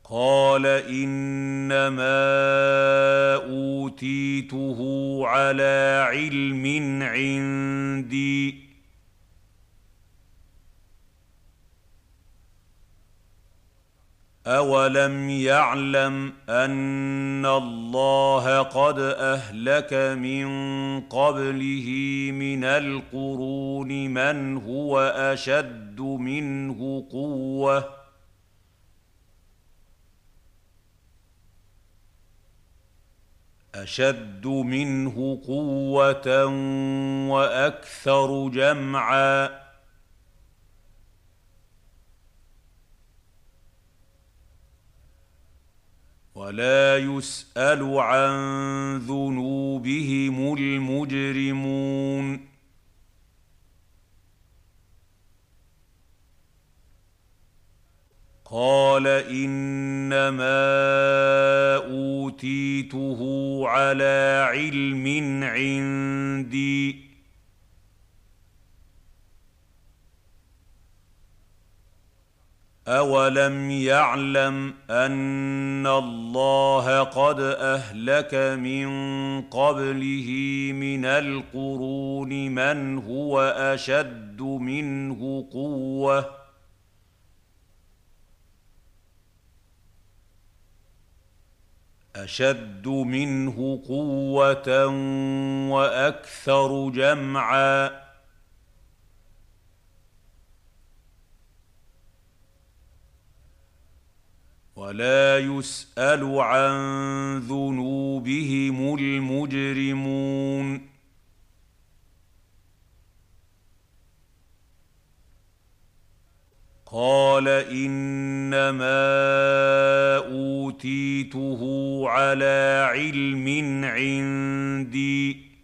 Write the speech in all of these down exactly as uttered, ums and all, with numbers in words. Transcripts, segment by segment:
قال إنما أوتيته على علم عندي أولم يعلم أن الله قد أهلك من قبله من القرون من هو أشد منه قوةً أشد منه قوة وأكثر جمعا ولا يسأل عن ذنوبهم المجرمون قال إنما أوتيته على علم عندي أولم يعلم أن الله قد أهلك من قبله من القرون من هو أشد منه قوةً أشد منه قوة وأكثر جمعا ولا يسأل عن ذنوبهم المجرمون قال إنما أوتيته على علم عندي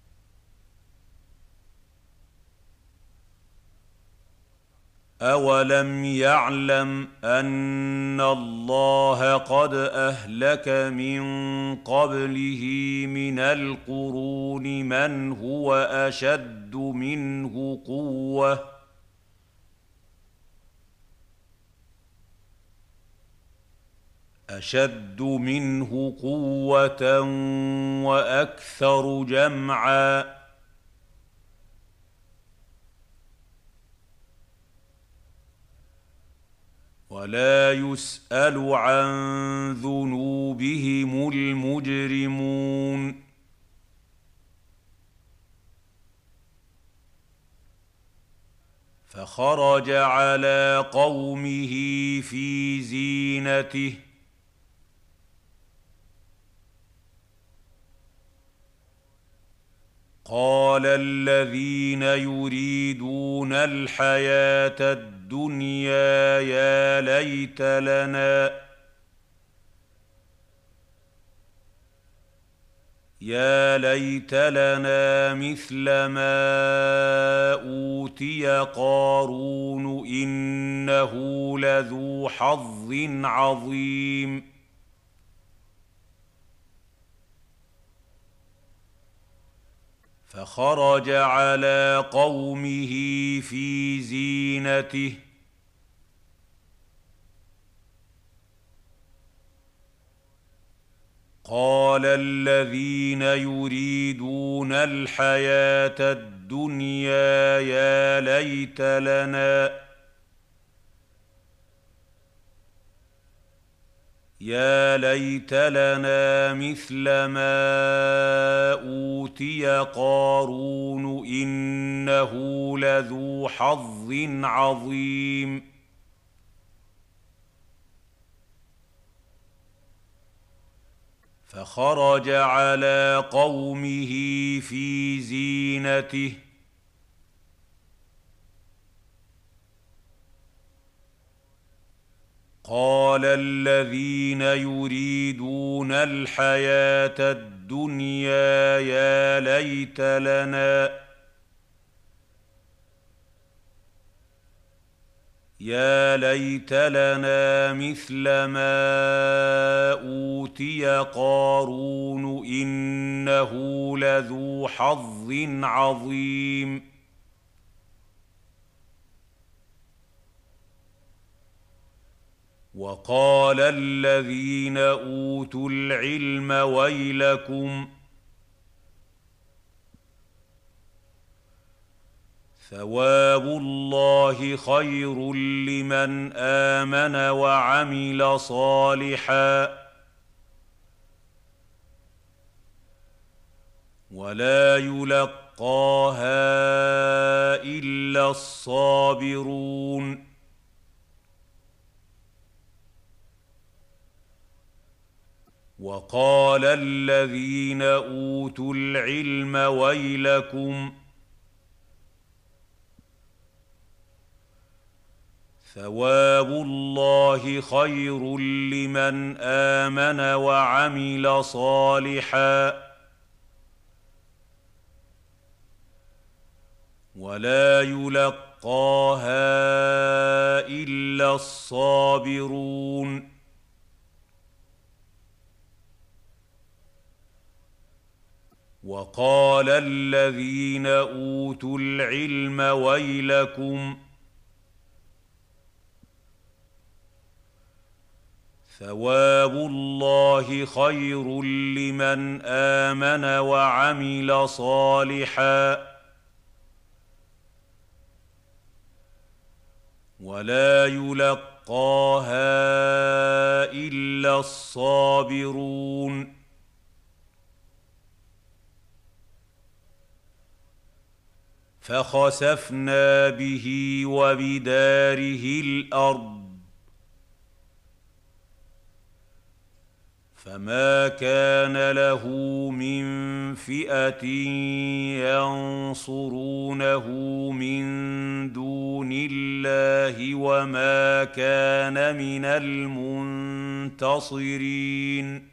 أولم يعلم أن الله قد أهلك من قبله من القرون من هو أشد منه قوةً أشد منه قوة وأكثر جمعا ولا يسأل عن ذنوبهم المجرمون فخرج على قومه في زينته قال الذين يريدون الحياة الدنيا يا ليت لنا يا ليت لنا مثل ما أوتي قارون إنه لذو حظ عظيم فخرج على قومه في زينته قال الذين يريدون الحياة الدنيا يا ليت لنا يا ليت لنا مثل ما أوتي قارون إنه لذو حظ عظيم فخرج على قومه في زينته قال الذين يريدون الحياة الدنيا يا ليت لنا يا ليت لنا مثل ما أوتي قارون إنه لذو حظ عظيم وقال الذين اوتوا العلم ويلكم ثواب الله خير لمن آمن وعمل صالحا ولا يلقاها إلا الصابرون وقال الذين أوتوا العلم ويلكم ثواب الله خير لمن آمن وعمل صالحا ولا يلقاها إلا الصابرون وقال الذين أوتوا العلم ويلكم ثواب الله خير لمن آمن وعمل صالحا ولا يلقاها إلا الصابرون فخسفنا به وبداره الأرض فما كان له من فئة ينصرونه من دون الله وما كان من المنتصرين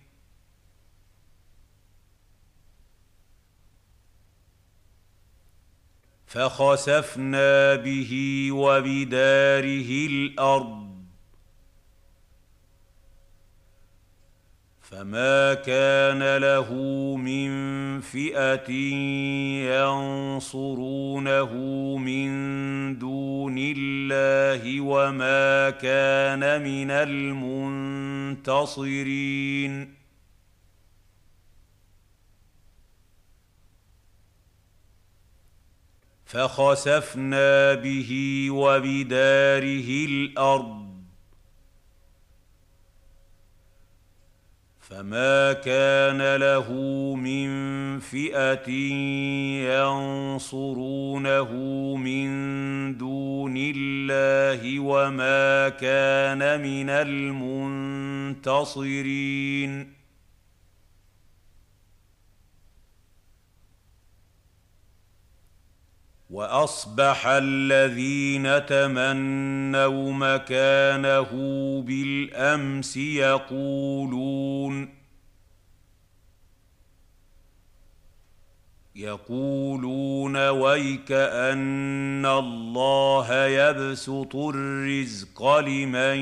فخسفنا به وبداره الأرض فما كان له من فئة ينصرونه من دون الله وما كان من المنتصرين فخسفنا به وبداره الأرض فما كان له من فئة ينصرونه من دون الله وما كان من المنتصرين وأصبح الذين تمنوا مكانه بالأمس يقولون يقولون ويكأن الله يبسط الرزق لمن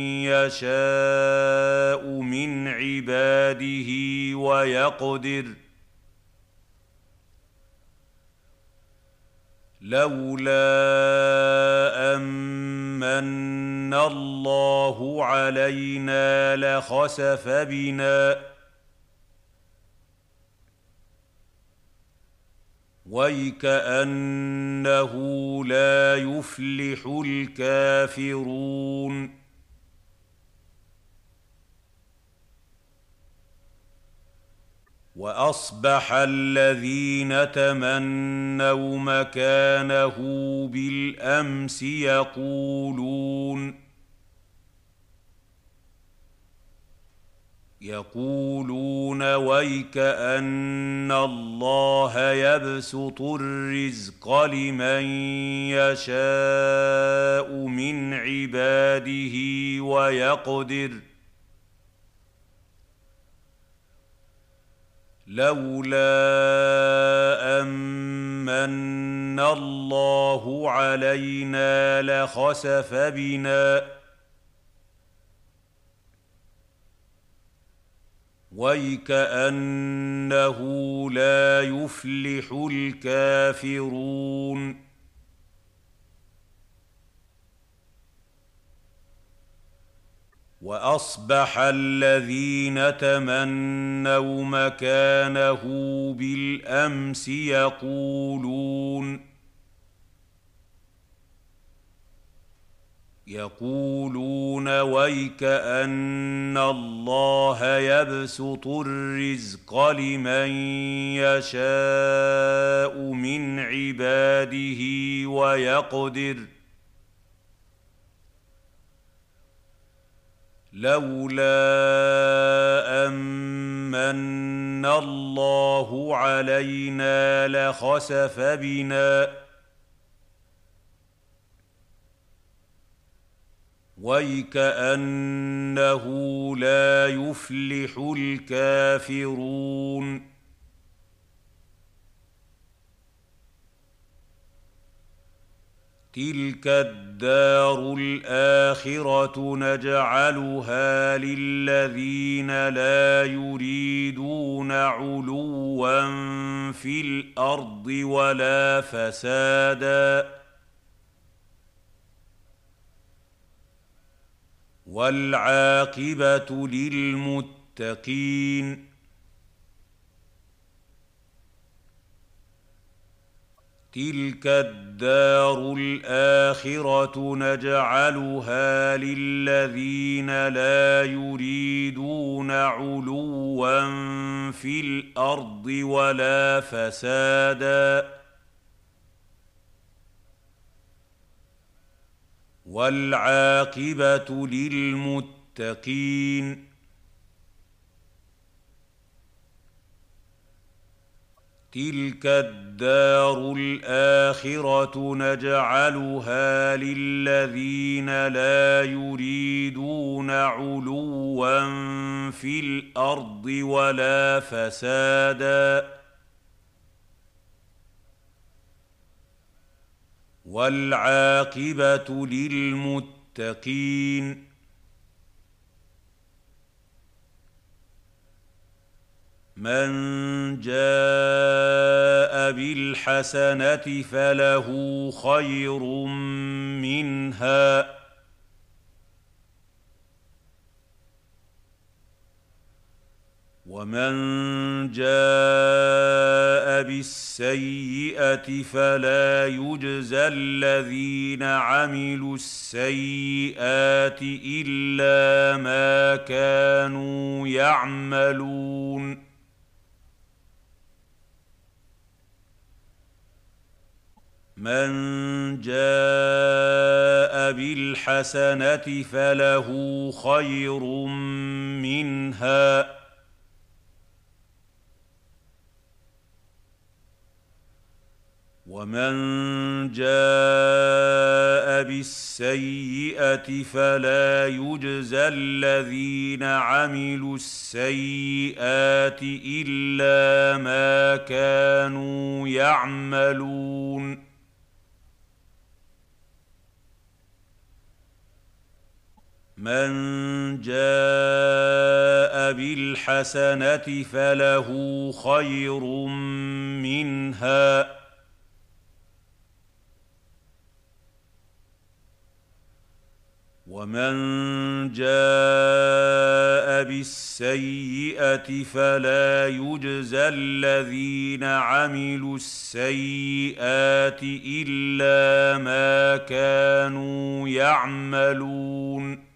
يشاء من عباده ويقدر لولا أمن الله علينا لخسف بنا ويكأنه لا يفلح الكافرون وأصبح الذين تمنوا مكانه بالأمس يقولون يقولون ويكأن الله يبسط الرزق لمن يشاء من عباده ويقدر لولا أمن الله علينا لخسف بنا ويكأنه لا يفلح الكافرون واصبح الذين تمنوا مكانه بالامس يقولون يقولون ويك أن الله يبسط الرزق لمن يشاء من عباده ويقدر لولا أمن الله علينا لخسف بنا ويكأنه لا يفلح الكافرون تلك الدار الآخرة نجعلها للذين لا يريدون علوا في الأرض ولا فسادا والعاقبة للمتقين تلك الدار الآخرة نجعلها للذين لا يريدون علوا في الأرض ولا فسادا والعاقبة للمتقين تلك الدار الآخرة نجعلها للذين لا يريدون علوا في الأرض ولا فسادا والعاقبة للمتقين من جاء بالحسنة فله خير منها ومن جاء بالسيئة فلا يجزى الذين عملوا السيئات إلا ما كانوا يعملون من جاء بالحسنة فله خير منها ومن جاء بالسيئة فلا يجزى الذين عملوا السيئات إلا ما كانوا يعملون من جاء بالحسنة فله خير منها ومن جاء بالسيئة فلا يجزى الذين عملوا السيئات إلا ما كانوا يعملون